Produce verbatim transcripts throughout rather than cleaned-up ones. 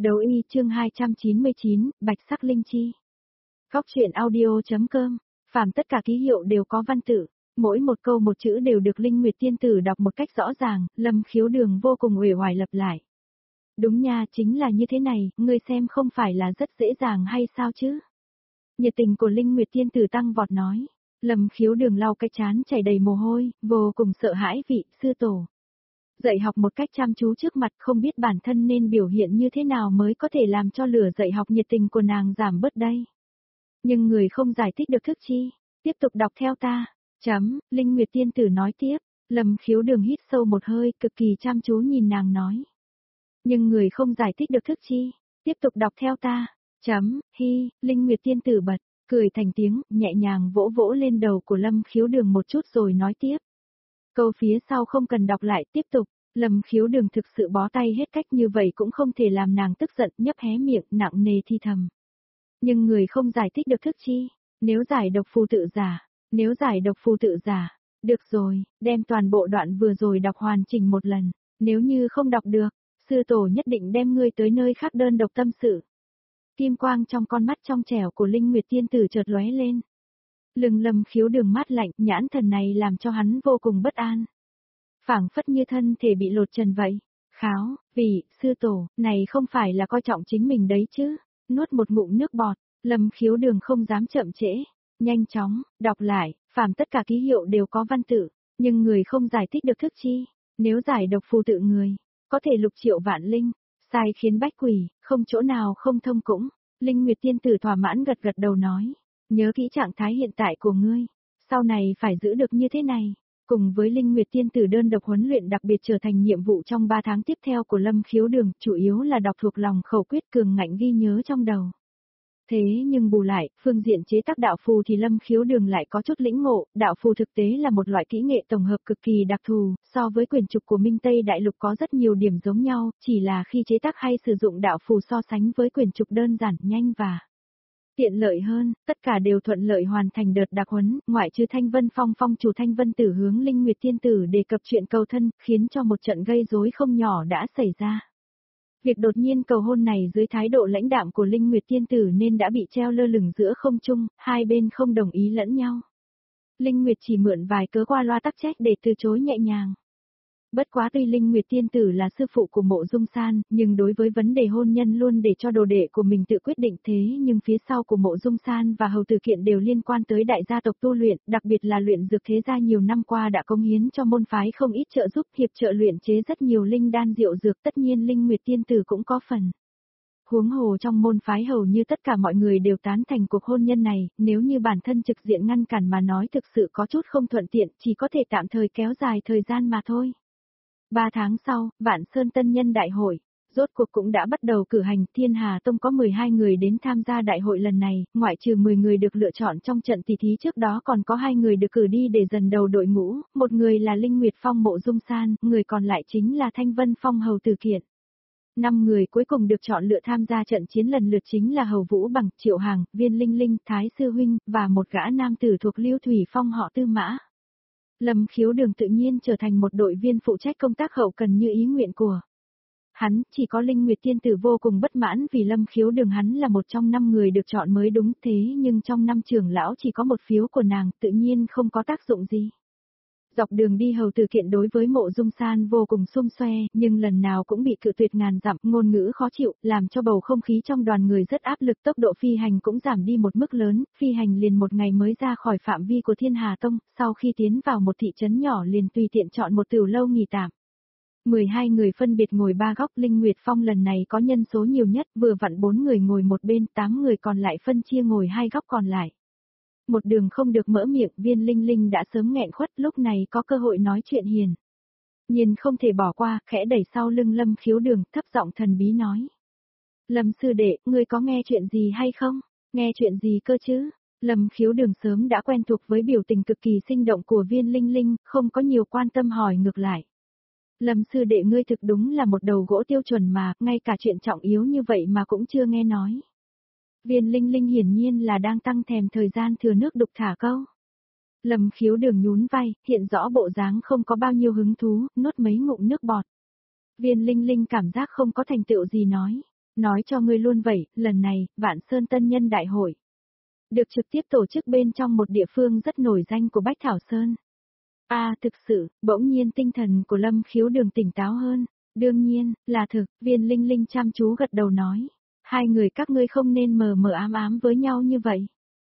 Đấu y chương hai trăm chín mươi chín, Bạch sắc linh chi. Góc truyện audio.com, phàm tất cả ký hiệu đều có văn tự, mỗi một câu một chữ đều được Linh Nguyệt tiên tử đọc một cách rõ ràng, Lâm Khiếu Đường vô cùng uể oải lặp lại. Đúng nha, chính là như thế này, ngươi xem không phải là rất dễ dàng hay sao chứ? Nhiệt tình của Linh Nguyệt tiên tử tăng vọt nói. Lâm Khiếu Đường lau cái trán chảy đầy mồ hôi, vô cùng sợ hãi vị sư tổ. Dạy học một cách chăm chú trước mặt không biết bản thân nên biểu hiện như thế nào mới có thể làm cho lửa dạy học nhiệt tình của nàng giảm bớt đây. Nhưng người không giải thích được thức chi, tiếp tục đọc theo ta. Chấm, Linh Nguyệt tiên tử nói tiếp, Lâm Khiếu Đường hít sâu một hơi, cực kỳ chăm chú nhìn nàng nói. Nhưng người không giải thích được thức chi, tiếp tục đọc theo ta. Chấm, hi, Linh Nguyệt tiên tử bật, cười thành tiếng, nhẹ nhàng vỗ vỗ lên đầu của Lâm Khiếu Đường một chút rồi nói tiếp. Câu phía sau không cần đọc lại, tiếp tục. Lâm Khiếu Đường thực sự bó tay hết cách như vậy cũng không thể làm nàng tức giận, nhấp hé miệng, nặng nề thi thầm. Nhưng người không giải thích được thức chi, nếu giải độc phù tự giả, nếu giải độc phù tự giả, được rồi, đem toàn bộ đoạn vừa rồi đọc hoàn chỉnh một lần, nếu như không đọc được, sư tổ nhất định đem ngươi tới nơi khác đơn độc tâm sự. Kim quang trong con mắt trong trẻo của Linh Nguyệt tiên tử chợt lóe lên. Lưng Lâm Khiếu Đường mát lạnh, nhãn thần này làm cho hắn vô cùng bất an. Phảng phất như thân thể bị lột trần vậy. Kháo, vì, sư tổ, này không phải là coi trọng chính mình đấy chứ. Nuốt một ngụm nước bọt, Lâm Khiếu Đường không dám chậm trễ. Nhanh chóng, đọc lại, phàm tất cả ký hiệu đều có văn tự, nhưng người không giải thích được thức chi. Nếu giải độc phù tự người, có thể lục triệu vạn linh, sai khiến bách quỷ, không chỗ nào không thông cũng. Linh Nguyệt tiên tử thỏa mãn gật gật đầu nói. Nhớ kỹ trạng thái hiện tại của ngươi, sau này phải giữ được như thế này. Cùng với Linh Nguyệt tiên tử đơn độc huấn luyện đặc biệt trở thành nhiệm vụ trong ba tháng tiếp theo của Lâm Khiếu Đường, chủ yếu là đọc thuộc lòng khẩu quyết cường ngạnh ghi nhớ trong đầu. Thế nhưng bù lại, phương diện chế tác đạo phù thì Lâm Khiếu Đường lại có chút lĩnh ngộ, đạo phù thực tế là một loại kỹ nghệ tổng hợp cực kỳ đặc thù, so với quyền trục của Minh Tây Đại Lục có rất nhiều điểm giống nhau, chỉ là khi chế tác hay sử dụng đạo phù so sánh với quyền trục đơn giản, nhanh và tiện lợi hơn, tất cả đều thuận lợi hoàn thành đợt đặc huấn, ngoại trừ Thanh Vân Phong phong chủ Thanh Vân Tử hướng Linh Nguyệt tiên tử đề cập chuyện cầu thân, khiến cho một trận gây rối không nhỏ đã xảy ra. Việc đột nhiên cầu hôn này dưới thái độ lãnh đạm của Linh Nguyệt tiên tử nên đã bị treo lơ lửng giữa không trung, hai bên không đồng ý lẫn nhau. Linh Nguyệt chỉ mượn vài cớ qua loa tắc trách để từ chối nhẹ nhàng. Bất quá tuy Linh Nguyệt tiên tử là sư phụ của Mộ Dung San, nhưng đối với vấn đề hôn nhân luôn để cho đồ đệ của mình tự quyết định thế nhưng phía sau của Mộ Dung San và Hầu Tử Kiện đều liên quan tới đại gia tộc tu luyện, đặc biệt là luyện dược thế gia nhiều năm qua đã cống hiến cho môn phái không ít trợ giúp hiệp trợ luyện chế rất nhiều linh đan diệu dược, tất nhiên Linh Nguyệt tiên tử cũng có phần. Huống hồ trong môn phái hầu như tất cả mọi người đều tán thành cuộc hôn nhân này, nếu như bản thân trực diện ngăn cản mà nói thực sự có chút không thuận tiện, chỉ có thể tạm thời kéo dài thời gian mà thôi. Ba tháng sau, Vạn Sơn Tân Nhân Đại hội, rốt cuộc cũng đã bắt đầu cử hành. Thiên Hà Tông có mười hai người đến tham gia đại hội lần này, ngoại trừ mười người được lựa chọn trong trận tỷ thí trước đó còn có hai người được cử đi để dần đầu đội ngũ, một người là Linh Nguyệt Phong Mộ Dung San, người còn lại chính là Thanh Vân Phong Hầu Tử Kiện. Năm người cuối cùng được chọn lựa tham gia trận chiến lần lượt chính là Hầu Vũ Bằng, Triệu Hàng, Viên Linh Linh, Thái Sư Huynh, và một gã nam tử thuộc Lưu Thủy Phong họ Tư Mã. Lâm Khiếu Đường tự nhiên trở thành một đội viên phụ trách công tác hậu cần như ý nguyện của hắn, chỉ có Linh Nguyệt tiên tử vô cùng bất mãn vì Lâm Khiếu Đường hắn là một trong năm người được chọn mới đúng, thế nhưng trong năm trưởng lão chỉ có một phiếu của nàng, tự nhiên không có tác dụng gì. Dọc đường đi Hầu Tử Kiện đối với Mộ Dung San vô cùng xum xoe, nhưng lần nào cũng bị cự tuyệt ngàn dặm, ngôn ngữ khó chịu, làm cho bầu không khí trong đoàn người rất áp lực, tốc độ phi hành cũng giảm đi một mức lớn, phi hành liền một ngày mới ra khỏi phạm vi của Thiên Hà Tông, sau khi tiến vào một thị trấn nhỏ liền tùy tiện chọn một tửu lâu nghỉ tạm. mười hai người phân biệt ngồi ba góc, Linh Nguyệt Phong lần này có nhân số nhiều nhất, vừa vặn bốn người ngồi một bên, tám người còn lại phân chia ngồi hai góc còn lại. Một đường không được mở miệng, Viên Linh Linh đã sớm nghẹn khuất, lúc này có cơ hội nói chuyện hiền. Nhiên không thể bỏ qua, khẽ đẩy sau lưng Lâm Khiếu Đường, thấp giọng thần bí nói. Lâm sư đệ, ngươi có nghe chuyện gì hay không? Nghe chuyện gì cơ chứ? Lâm Khiếu Đường sớm đã quen thuộc với biểu tình cực kỳ sinh động của Viên Linh Linh, không có nhiều quan tâm hỏi ngược lại. Lâm sư đệ ngươi thực đúng là một đầu gỗ tiêu chuẩn mà, ngay cả chuyện trọng yếu như vậy mà cũng chưa nghe nói. Viên Linh Linh hiển nhiên là đang tăng thèm thời gian thừa nước đục thả câu. Lâm Khiếu Đường nhún vai, hiện rõ bộ dáng không có bao nhiêu hứng thú, nuốt mấy ngụm nước bọt. Viên Linh Linh cảm giác không có thành tựu gì nói. Nói cho ngươi luôn vậy, lần này, Vạn Sơn Tân Nhân Đại hội được trực tiếp tổ chức bên trong một địa phương rất nổi danh của Bách Thảo Sơn. A à, thực sự, bỗng nhiên tinh thần của Lâm Khiếu Đường tỉnh táo hơn. Đương nhiên, là thực, Viên Linh Linh chăm chú gật đầu nói. Hai người các ngươi không nên mờ mờ ám ám với nhau như vậy.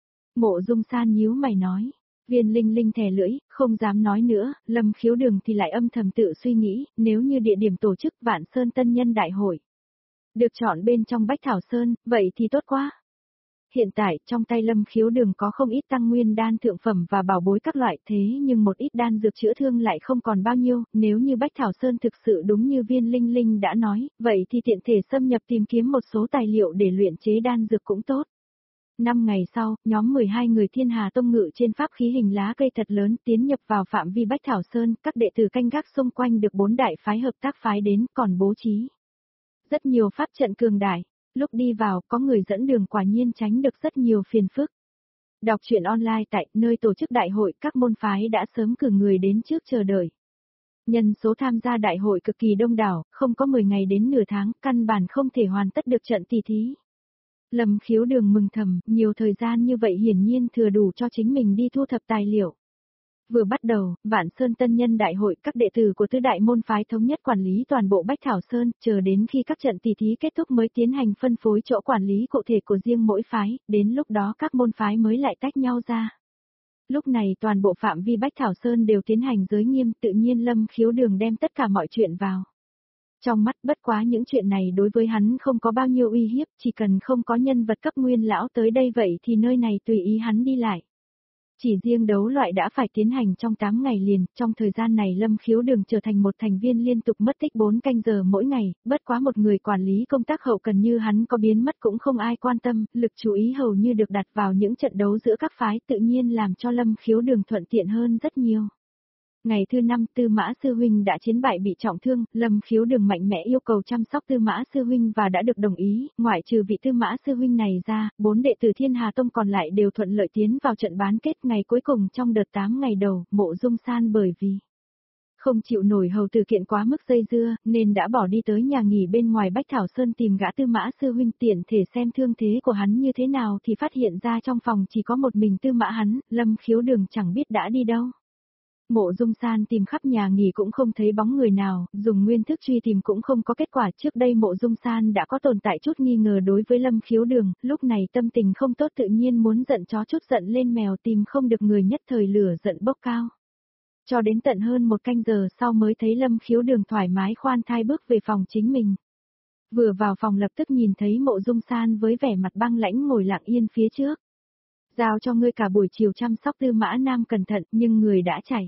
Mộ Dung San nhíu mày nói. Viên Linh Linh thè lưỡi, không dám nói nữa, Lâm Khiếu Đường thì lại âm thầm tự suy nghĩ, nếu như địa điểm tổ chức Vạn Sơn Tân Nhân Đại hội được chọn bên trong Bách Thảo Sơn, vậy thì tốt quá. Hiện tại, trong tay Lâm Khiếu Đường có không ít tăng nguyên đan thượng phẩm và bảo bối các loại thế nhưng một ít đan dược chữa thương lại không còn bao nhiêu, nếu như Bách Thảo Sơn thực sự đúng như Viên Linh Linh đã nói, vậy thì tiện thể xâm nhập tìm kiếm một số tài liệu để luyện chế đan dược cũng tốt. Năm ngày sau, nhóm mười hai người Thiên Hà Tông ngự trên pháp khí hình lá cây thật lớn tiến nhập vào phạm vi Bách Thảo Sơn, các đệ tử canh gác xung quanh được bốn đại phái hợp tác phái đến, còn bố trí rất nhiều pháp trận cường đại. Lúc đi vào, có người dẫn đường quả nhiên tránh được rất nhiều phiền phức. Đọc truyện online tại nơi tổ chức đại hội, các môn phái đã sớm cử người đến trước chờ đợi. Nhân số tham gia đại hội cực kỳ đông đảo, không có mười ngày đến nửa tháng, căn bản không thể hoàn tất được trận tỷ thí. Lâm Khiếu Đường mừng thầm, nhiều thời gian như vậy hiển nhiên thừa đủ cho chính mình đi thu thập tài liệu. Vừa bắt đầu, Vạn Sơn Tân Nhân Đại hội, các đệ tử của tứ đại môn phái thống nhất quản lý toàn bộ Bách Thảo Sơn, chờ đến khi các trận tỷ thí kết thúc mới tiến hành phân phối chỗ quản lý cụ thể của riêng mỗi phái, đến lúc đó các môn phái mới lại tách nhau ra. Lúc này toàn bộ phạm vi Bách Thảo Sơn đều tiến hành giới nghiêm, tự nhiên Lâm Khiếu Đường đem tất cả mọi chuyện vào. Trong mắt bất quá những chuyện này đối với hắn không có bao nhiêu uy hiếp, chỉ cần không có nhân vật cấp nguyên lão tới đây vậy thì nơi này tùy ý hắn đi lại. Chỉ riêng đấu loại đã phải tiến hành trong tám ngày liền, trong thời gian này Lâm Khiếu Đường trở thành một thành viên liên tục mất tích bốn canh giờ mỗi ngày, bất quá một người quản lý công tác hậu cần như hắn có biến mất cũng không ai quan tâm, lực chú ý hầu như được đặt vào những trận đấu giữa các phái tự nhiên làm cho Lâm Khiếu Đường thuận tiện hơn rất nhiều. Ngày thứ năm Tư Mã Sư Huynh đã chiến bại bị trọng thương, Lâm Khiếu Đường mạnh mẽ yêu cầu chăm sóc Tư Mã Sư Huynh và đã được đồng ý, ngoại trừ vị Tư Mã Sư Huynh này ra, bốn đệ tử Thiên Hà Tông còn lại đều thuận lợi tiến vào trận bán kết ngày cuối cùng trong đợt tám ngày đầu, Mộ Dung San bởi vì không chịu nổi hầu tử kiện quá mức dây dưa, nên đã bỏ đi tới nhà nghỉ bên ngoài Bách Thảo Sơn tìm gã Tư Mã Sư Huynh tiện thể xem thương thế của hắn như thế nào thì phát hiện ra trong phòng chỉ có một mình Tư Mã hắn, Lâm Khiếu Đường chẳng biết đã đi đâu. Mộ Dung San tìm khắp nhà nghỉ cũng không thấy bóng người nào, dùng nguyên thức truy tìm cũng không có kết quả. Trước đây Mộ Dung San đã có tồn tại chút nghi ngờ đối với Lâm Khiếu Đường, lúc này tâm tình không tốt tự nhiên muốn giận chó chút giận lên mèo tìm không được người nhất thời lửa giận bốc cao. Cho đến tận hơn một canh giờ sau mới thấy Lâm Khiếu Đường thoải mái khoan thai bước về phòng chính mình. Vừa vào phòng lập tức nhìn thấy Mộ Dung San với vẻ mặt băng lãnh ngồi lặng yên phía trước. Giao cho ngươi cả buổi chiều chăm sóc Tư Mã Nam cẩn thận nhưng người đã chạy.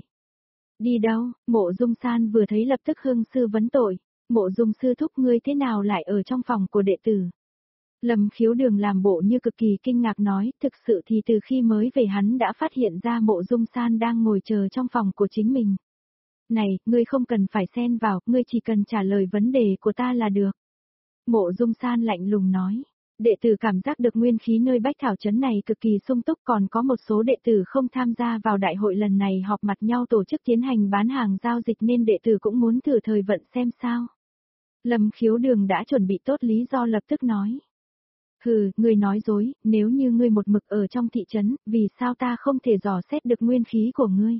Đi đâu? Mộ Dung San vừa thấy lập tức hương sư vấn tội. Mộ Dung sư thúc ngươi thế nào lại ở trong phòng của đệ tử? Lâm Khiếu Đường làm bộ như cực kỳ kinh ngạc nói, thực sự thì từ khi mới về hắn đã phát hiện ra Mộ Dung San đang ngồi chờ trong phòng của chính mình. Này, ngươi không cần phải xen vào, ngươi chỉ cần trả lời vấn đề của ta là được. Mộ Dung San lạnh lùng nói. Đệ tử cảm giác được nguyên khí nơi Bách Thảo Trấn này cực kỳ sung túc, còn có một số đệ tử không tham gia vào đại hội lần này họp mặt nhau tổ chức tiến hành bán hàng giao dịch nên đệ tử cũng muốn thử thời vận xem sao. Lâm Khiếu Đường đã chuẩn bị tốt lý do lập tức nói. Hừ, ngươi nói dối, nếu như ngươi một mực ở trong thị trấn, vì sao ta không thể dò xét được nguyên khí của ngươi?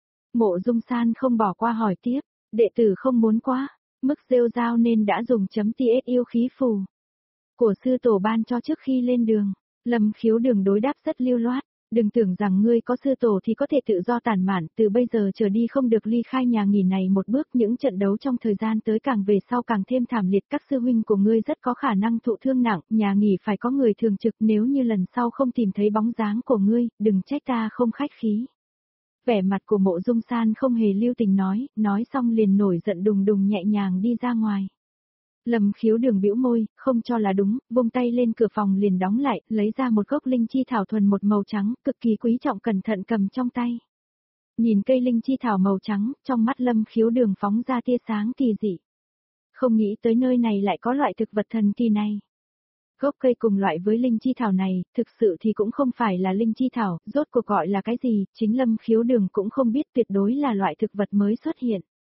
Mộ Dung San không bỏ qua hỏi tiếp, đệ tử không muốn quá, mức rêu rao nên đã dùng chấm ts yêu khí phù của sư tổ ban cho trước khi lên đường. Lâm Khiếu Đường đối đáp rất lưu loát, đừng tưởng rằng ngươi có sư tổ thì có thể tự do tản mạn, từ bây giờ trở đi không được ly khai nhà nghỉ này một bước, những trận đấu trong thời gian tới càng về sau càng thêm thảm liệt, các sư huynh của ngươi rất có khả năng thụ thương nặng, nhà nghỉ phải có người thường trực, nếu như lần sau không tìm thấy bóng dáng của ngươi, đừng trách ta không khách khí. Vẻ mặt của Mộ Dung San không hề lưu tình nói, nói xong liền nổi giận đùng đùng nhẹ nhàng đi ra ngoài. Lâm Khiếu Đường bĩu môi, không cho là đúng, vung tay lên cửa phòng liền đóng lại, lấy ra một gốc linh chi thảo thuần một màu trắng, cực kỳ quý trọng cẩn thận cầm trong tay. Nhìn cây linh chi thảo màu trắng, trong mắt Lâm Khiếu Đường phóng ra tia sáng kỳ dị. Không nghĩ tới nơi này lại có loại thực vật thần kỳ này. Gốc cây cùng loại với linh chi thảo này, thực sự thì cũng không phải là linh chi thảo, rốt cuộc gọi là cái gì, chính Lâm Khiếu Đường cũng không biết, tuyệt đối là loại thực vật mới xuất hiện.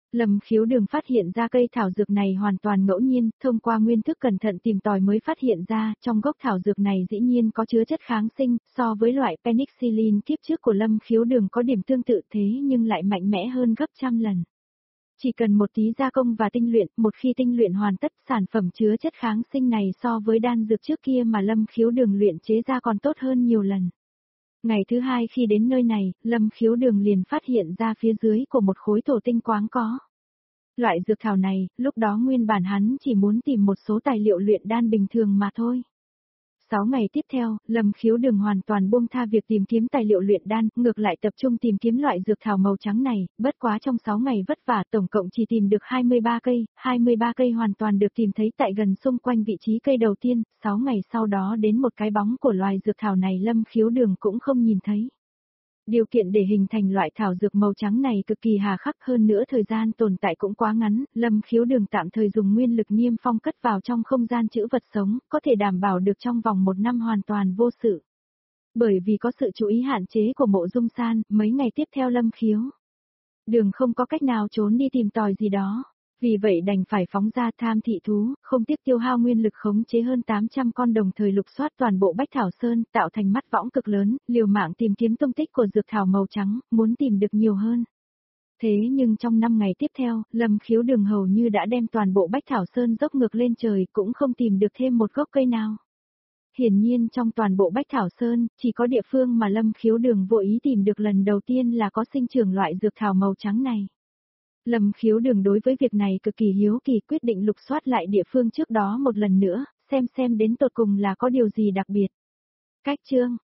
Lâm Khiếu Đường phát hiện ra cây thảo dược này hoàn toàn ngẫu nhiên, thông qua nguyên thức cẩn thận tìm tòi mới phát hiện ra, trong gốc thảo dược này dĩ nhiên có chứa chất kháng sinh, so với loại penicillin kiếp trước của Lâm Khiếu Đường có điểm tương tự thế nhưng lại mạnh mẽ hơn gấp trăm lần. Chỉ cần một tí gia công và tinh luyện, một khi tinh luyện hoàn tất, sản phẩm chứa chất kháng sinh này so với đan dược trước kia mà Lâm Khiếu Đường luyện chế ra còn tốt hơn nhiều lần. Ngày thứ hai khi đến nơi này, Lâm Khiếu Đường liền phát hiện ra phía dưới của một khối thổ tinh quáng có. Loại dược thảo này, lúc đó nguyên bản hắn chỉ muốn tìm một số tài liệu luyện đan bình thường mà thôi. Sáu ngày tiếp theo, Lâm Khiếu Đường hoàn toàn buông tha việc tìm kiếm tài liệu luyện đan, ngược lại tập trung tìm kiếm loại dược thảo màu trắng này, bất quá trong sáu ngày vất vả tổng cộng chỉ tìm được hai mươi ba cây, hai mươi ba cây hoàn toàn được tìm thấy tại gần xung quanh vị trí cây đầu tiên, sáu ngày sau đó đến một cái bóng của loài dược thảo này Lâm Khiếu Đường cũng không nhìn thấy. Điều kiện để hình thành loại thảo dược màu trắng này cực kỳ hà khắc, hơn nữa thời gian tồn tại cũng quá ngắn, Lâm Khiếu Đường tạm thời dùng nguyên lực niêm phong cất vào trong không gian trữ vật sống, có thể đảm bảo được trong vòng một năm hoàn toàn vô sự. Bởi vì có sự chú ý hạn chế của Mộ Dung San, mấy ngày tiếp theo Lâm Khiếu Đường không có cách nào trốn đi tìm tòi gì đó. Vì vậy đành phải phóng ra tham thị thú, không tiếc tiêu hao nguyên lực khống chế hơn tám trăm con đồng thời lục soát toàn bộ Bách Thảo Sơn, tạo thành mắt võng cực lớn, liều mạng tìm kiếm tung tích của dược thảo màu trắng, muốn tìm được nhiều hơn. Thế nhưng trong năm ngày tiếp theo, Lâm Khiếu Đường hầu như đã đem toàn bộ Bách Thảo Sơn dốc ngược lên trời, cũng không tìm được thêm một gốc cây nào. Hiển nhiên trong toàn bộ Bách Thảo Sơn, chỉ có địa phương mà Lâm Khiếu Đường vô ý tìm được lần đầu tiên là có sinh trưởng loại dược thảo màu trắng này. Lâm Khiếu Đường đối với việc này cực kỳ hiếu kỳ, quyết định lục soát lại địa phương trước đó một lần nữa, xem xem đến tột cùng là có điều gì đặc biệt. Cách chương